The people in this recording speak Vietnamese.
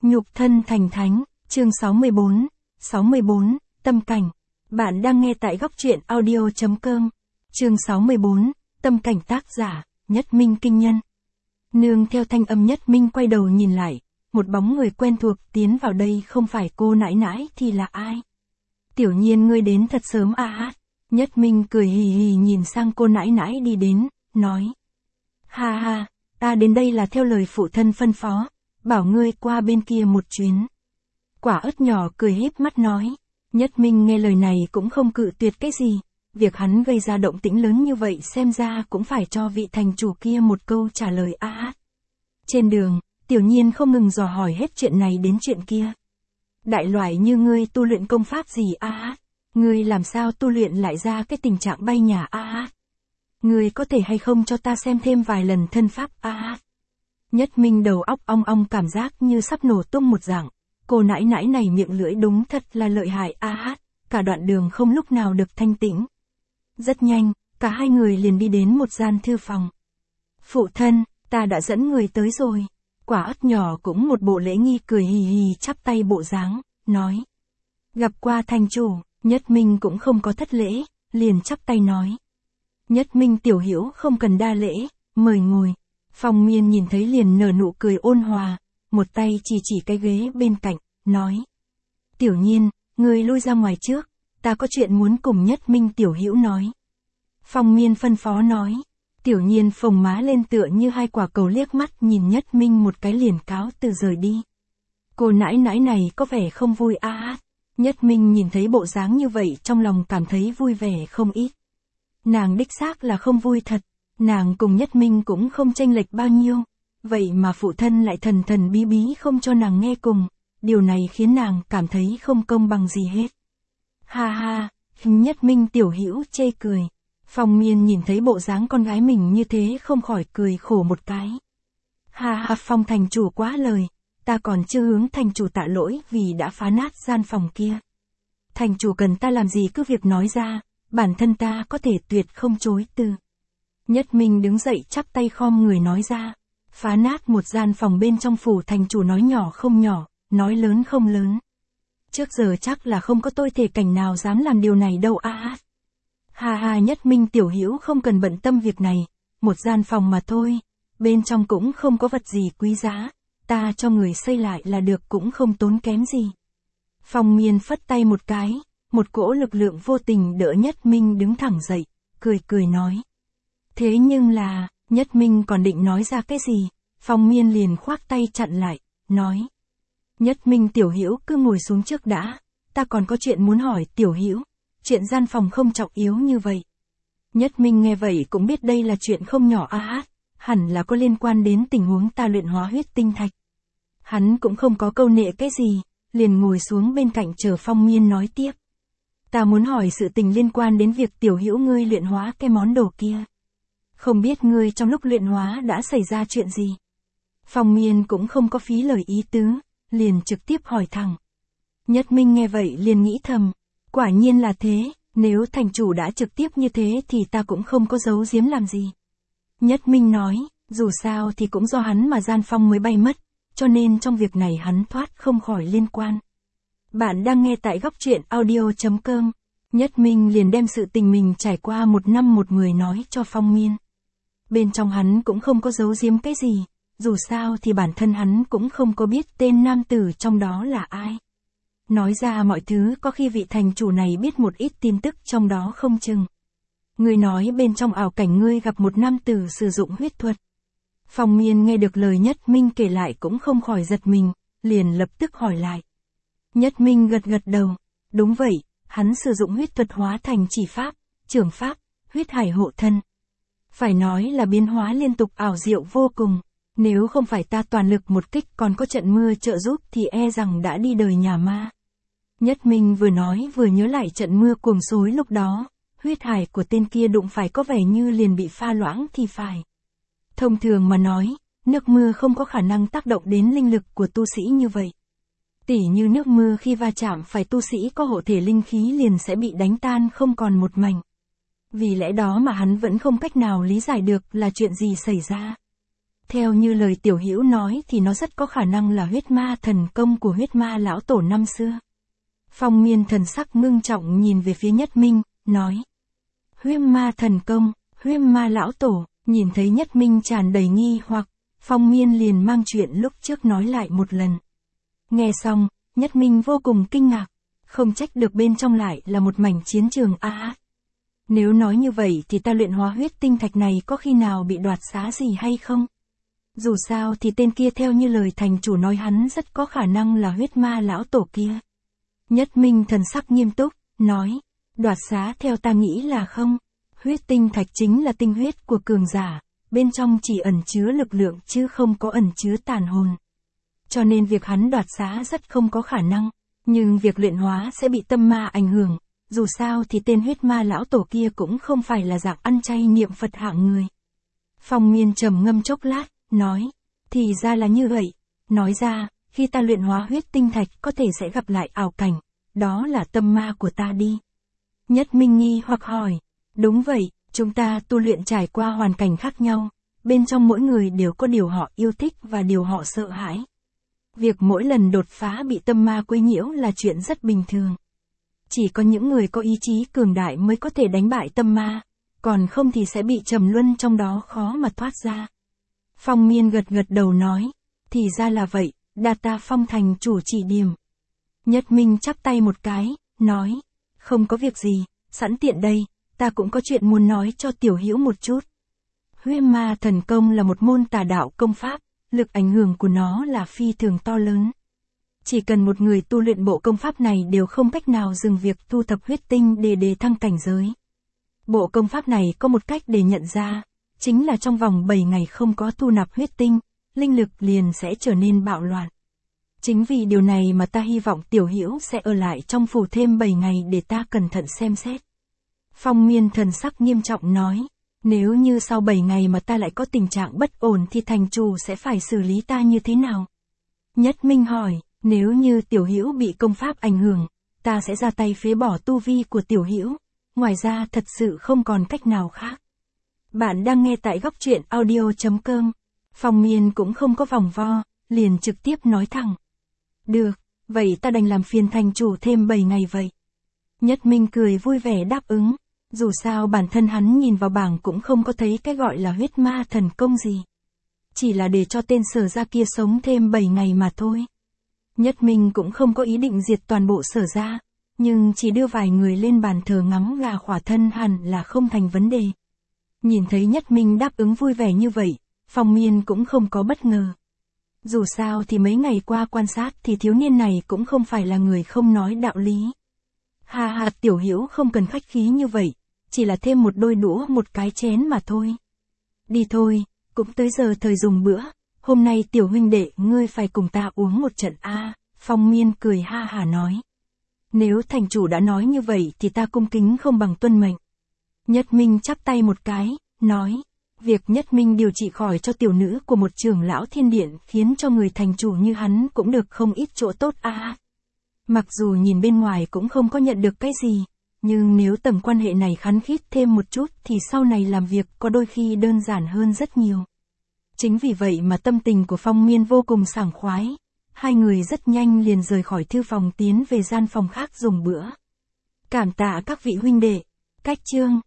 Nhục thân thành thánh, chương 64, tâm cảnh. Bạn đang nghe tại góc truyện audio.com. Chương 64, tâm cảnh, tác giả, Nhất Minh Kinh Nhân. Nương theo thanh âm Nhất Minh quay đầu nhìn lại, một bóng người quen thuộc tiến vào đây, không phải cô nãi nãi thì là ai? Tiểu Nhiên, ngươi đến thật sớm à? Nhất Minh cười hì hì nhìn sang cô nãi nãi đi đến, nói. Ha ha, ta đến đây là theo lời phụ thân phân phó, bảo ngươi qua bên kia một chuyến. Quả ớt nhỏ cười híp mắt nói. Nhất Minh nghe lời này cũng không cự tuyệt cái gì, việc hắn gây ra động tĩnh lớn như vậy xem ra cũng phải cho vị thành chủ kia một câu trả lời à. Trên đường, Tiểu Nhiên không ngừng dò hỏi hết chuyện này đến chuyện kia. Đại loại như ngươi tu luyện công pháp gì à? Ngươi làm sao tu luyện lại ra cái tình trạng bay nhà à? Ngươi có thể hay không cho ta xem thêm vài lần thân pháp à? Nhất Minh đầu óc ong ong, cảm giác như sắp nổ tung một dạng. Cô nãi nãi này miệng lưỡi đúng thật là lợi hại à, cả đoạn đường không lúc nào được thanh tĩnh. Rất nhanh, cả hai người liền đi đến một gian thư phòng. Phụ thân, ta đã dẫn người tới rồi. Quả ớt nhỏ cũng một bộ lễ nghi cười hì hì chắp tay bộ dáng, nói. Gặp qua thành chủ, Nhất Minh cũng không có thất lễ, liền chắp tay nói. Nhất Minh tiểu hữu không cần đa lễ, mời ngồi. Phong Miên nhìn thấy liền nở nụ cười ôn hòa, một tay chỉ cái ghế bên cạnh, nói. Tiểu Nhiên, ngươi lui ra ngoài trước, ta có chuyện muốn cùng Nhất Minh tiểu hữu nói. Phong Miên phân phó nói. Tiểu Nhiên phồng má lên tựa như hai quả cầu liếc mắt nhìn Nhất Minh một cái liền cáo từ rời đi. Cô nãi nãi này có vẻ không vui à. Nhất Minh nhìn thấy bộ dáng như vậy trong lòng cảm thấy vui vẻ không ít. Nàng đích xác là không vui thật, nàng cùng Nhất Minh cũng không chênh lệch bao nhiêu, vậy mà phụ thân lại thần thần bí bí không cho nàng nghe cùng, điều này khiến nàng cảm thấy không công bằng gì hết. Ha ha, Nhất Minh tiểu hữu chê cười. Phong Miên nhìn thấy bộ dáng con gái mình như thế không khỏi cười khổ một cái. Ha ha, Phong thành chủ quá lời, ta còn chưa hướng thành chủ tạ lỗi vì đã phá nát gian phòng kia. Thành chủ cần ta làm gì cứ việc nói ra, bản thân ta có thể tuyệt không chối từ. Nhất Minh đứng dậy chắp tay khom người nói ra. Phá nát một gian phòng bên trong phủ thành chủ nói nhỏ không nhỏ, nói lớn không lớn. Trước giờ chắc là không có tôi thể cảnh nào dám làm điều này đâu à. Ha ha, Nhất Minh tiểu hữu không cần bận tâm việc này, một gian phòng mà thôi, bên trong cũng không có vật gì quý giá, ta cho người xây lại là được cũng không tốn kém gì. Phong Miên phất tay một cái, một cỗ lực lượng vô tình đỡ Nhất Minh đứng thẳng dậy, cười nói. Thế nhưng là, Nhất Minh còn định nói ra cái gì, Phong Miên liền khoác tay chặn lại, nói. Nhất Minh tiểu hữu cứ ngồi xuống trước đã, ta còn có chuyện muốn hỏi tiểu hữu, chuyện gian phòng không trọng yếu như vậy. Nhất Minh nghe vậy cũng biết đây là chuyện không nhỏ à, hẳn là có liên quan đến tình huống ta luyện hóa huyết tinh thạch. Hắn cũng không có câu nệ cái gì, liền ngồi xuống bên cạnh chờ Phong Miên nói tiếp. Ta muốn hỏi sự tình liên quan đến việc tiểu hữu ngươi luyện hóa cái món đồ kia. Không biết ngươi trong lúc luyện hóa đã xảy ra chuyện gì? Phong Miên cũng không có phí lời ý tứ, liền trực tiếp hỏi thẳng. Nhất Minh nghe vậy liền nghĩ thầm, quả nhiên là thế, nếu thành chủ đã trực tiếp như thế thì ta cũng không có giấu giếm làm gì. Nhất Minh nói, dù sao thì cũng do hắn mà gian phong mới bay mất, cho nên trong việc này hắn thoát không khỏi liên quan. Bạn đang nghe tại góc truyện audio.com. Nhất Minh liền đem sự tình mình trải qua một năm một mười nói cho Phong Miên. Bên trong hắn cũng không có giấu giếm cái gì, dù sao thì bản thân hắn cũng không có biết tên nam tử trong đó là ai. Nói ra mọi thứ có khi vị thành chủ này biết một ít tin tức trong đó không chừng. Ngươi nói bên trong ảo cảnh ngươi gặp một nam tử sử dụng huyết thuật. Phong Miên nghe được lời Nhất Minh kể lại cũng không khỏi giật mình, liền lập tức hỏi lại. Nhất Minh gật đầu, đúng vậy, hắn sử dụng huyết thuật hóa thành chỉ pháp, trường pháp, huyết hải hộ thân. Phải nói là biến hóa liên tục ảo diệu vô cùng, nếu không phải ta toàn lực một kích còn có trận mưa trợ giúp thì e rằng đã đi đời nhà ma. Nhất Minh vừa nói vừa nhớ lại trận mưa cuồng xối lúc đó, huyết hải của tên kia đụng phải có vẻ như liền bị pha loãng thì phải. Thông thường mà nói, nước mưa không có khả năng tác động đến linh lực của tu sĩ như vậy. Tỉ như nước mưa khi va chạm phải tu sĩ có hộ thể linh khí liền sẽ bị đánh tan không còn một mảnh. Vì lẽ đó mà hắn vẫn không cách nào lý giải được là chuyện gì xảy ra. Theo như lời Tiểu Hữu nói thì nó rất có khả năng là huyết ma thần công của huyết ma lão tổ năm xưa. Phong Miên thần sắc ngưng trọng nhìn về phía Nhất Minh, nói. Huyết ma thần công, huyết ma lão tổ, nhìn thấy Nhất Minh tràn đầy nghi hoặc, Phong Miên liền mang chuyện lúc trước nói lại một lần. Nghe xong, Nhất Minh vô cùng kinh ngạc, không trách được bên trong lại là một mảnh chiến trường Nếu nói như vậy thì ta luyện hóa huyết tinh thạch này có khi nào bị đoạt xá gì hay không? Dù sao thì tên kia theo như lời thành chủ nói hắn rất có khả năng là huyết ma lão tổ kia. Nhất Minh thần sắc nghiêm túc, nói, đoạt xá theo ta nghĩ là không. Huyết tinh thạch chính là tinh huyết của cường giả, bên trong chỉ ẩn chứa lực lượng chứ không có ẩn chứa tàn hồn. Cho nên việc hắn đoạt xá rất không có khả năng, nhưng việc luyện hóa sẽ bị tâm ma ảnh hưởng, dù sao thì tên huyết ma lão tổ kia cũng không phải là dạng ăn chay niệm Phật hạng người. Phong Miên trầm ngâm chốc lát, nói, thì ra là như vậy, nói ra, khi ta luyện hóa huyết tinh thạch có thể sẽ gặp lại ảo cảnh, đó là tâm ma của ta đi. Nhất Minh nghi hoặc hỏi, đúng vậy, chúng ta tu luyện trải qua hoàn cảnh khác nhau, bên trong mỗi người đều có điều họ yêu thích và điều họ sợ hãi. Việc mỗi lần đột phá bị tâm ma quấy nhiễu là chuyện rất bình thường. Chỉ có những người có ý chí cường đại mới có thể đánh bại tâm ma, còn không thì sẽ bị trầm luân trong đó khó mà thoát ra. Phong Miên gật gật đầu nói, thì ra là vậy, đa ta Phong thành chủ chỉ điểm. Nhất Minh chắp tay một cái, nói, không có việc gì, sẵn tiện đây, ta cũng có chuyện muốn nói cho Tiểu Hữu một chút. Huyết ma thần công là một môn tà đạo công pháp, lực ảnh hưởng của nó là phi thường to lớn. Chỉ cần một người tu luyện bộ công pháp này đều không cách nào dừng việc thu thập huyết tinh để đề thăng cảnh giới. Bộ công pháp này có một cách để nhận ra, chính là trong vòng 7 ngày không có thu nạp huyết tinh, linh lực liền sẽ trở nên bạo loạn. Chính vì điều này mà ta hy vọng Tiểu Hữu sẽ ở lại trong phủ thêm 7 ngày để ta cẩn thận xem xét. Phong Miên thần sắc nghiêm trọng nói, nếu như sau 7 ngày mà ta lại có tình trạng bất ổn thì thành chủ sẽ phải xử lý ta như thế nào? Nhất Minh hỏi, nếu như Tiểu Hữu bị công pháp ảnh hưởng, ta sẽ ra tay phế bỏ tu vi của Tiểu Hữu, ngoài ra thật sự không còn cách nào khác. Bạn đang nghe tại góc truyện audio.com. Phong Miên cũng không có vòng vo, liền trực tiếp nói thẳng. Được, vậy ta đành làm phiền thành chủ thêm 7 ngày vậy. Nhất Minh cười vui vẻ đáp ứng, dù sao bản thân hắn nhìn vào bảng cũng không có thấy cái gọi là huyết ma thần công gì. Chỉ là để cho tên Sở gia kia sống thêm 7 ngày mà thôi. Nhất Minh cũng không có ý định diệt toàn bộ Sở gia, nhưng chỉ đưa vài người lên bàn thờ ngắm gà khỏa thân hẳn là không thành vấn đề. Nhìn thấy Nhất Minh đáp ứng vui vẻ như vậy, Phong Miên cũng không có bất ngờ. Dù sao thì mấy ngày qua quan sát thì thiếu niên này cũng không phải là người không nói đạo lý. Hà hà, Tiểu Hữu không cần khách khí như vậy, chỉ là thêm một đôi đũa một cái chén mà thôi. Đi thôi, cũng tới giờ thời dùng bữa, hôm nay Tiểu huynh đệ ngươi phải cùng ta uống một trận Phong Miên cười ha hả nói. Nếu thành chủ đã nói như vậy thì ta cung kính không bằng tuân mệnh. Nhất Minh chắp tay một cái, nói, việc Nhất Minh điều trị khỏi cho tiểu nữ của một trưởng lão thiên điện khiến cho người thành chủ như hắn cũng được không ít chỗ tốt Mặc dù nhìn bên ngoài cũng không có nhận được cái gì, nhưng nếu tầng quan hệ này khăng khít thêm một chút thì sau này làm việc có đôi khi đơn giản hơn rất nhiều. Chính vì vậy mà tâm tình của Phong Miên vô cùng sảng khoái. Hai người rất nhanh liền rời khỏi thư phòng tiến về gian phòng khác dùng bữa. Cảm tạ các vị huynh đệ. Cách chương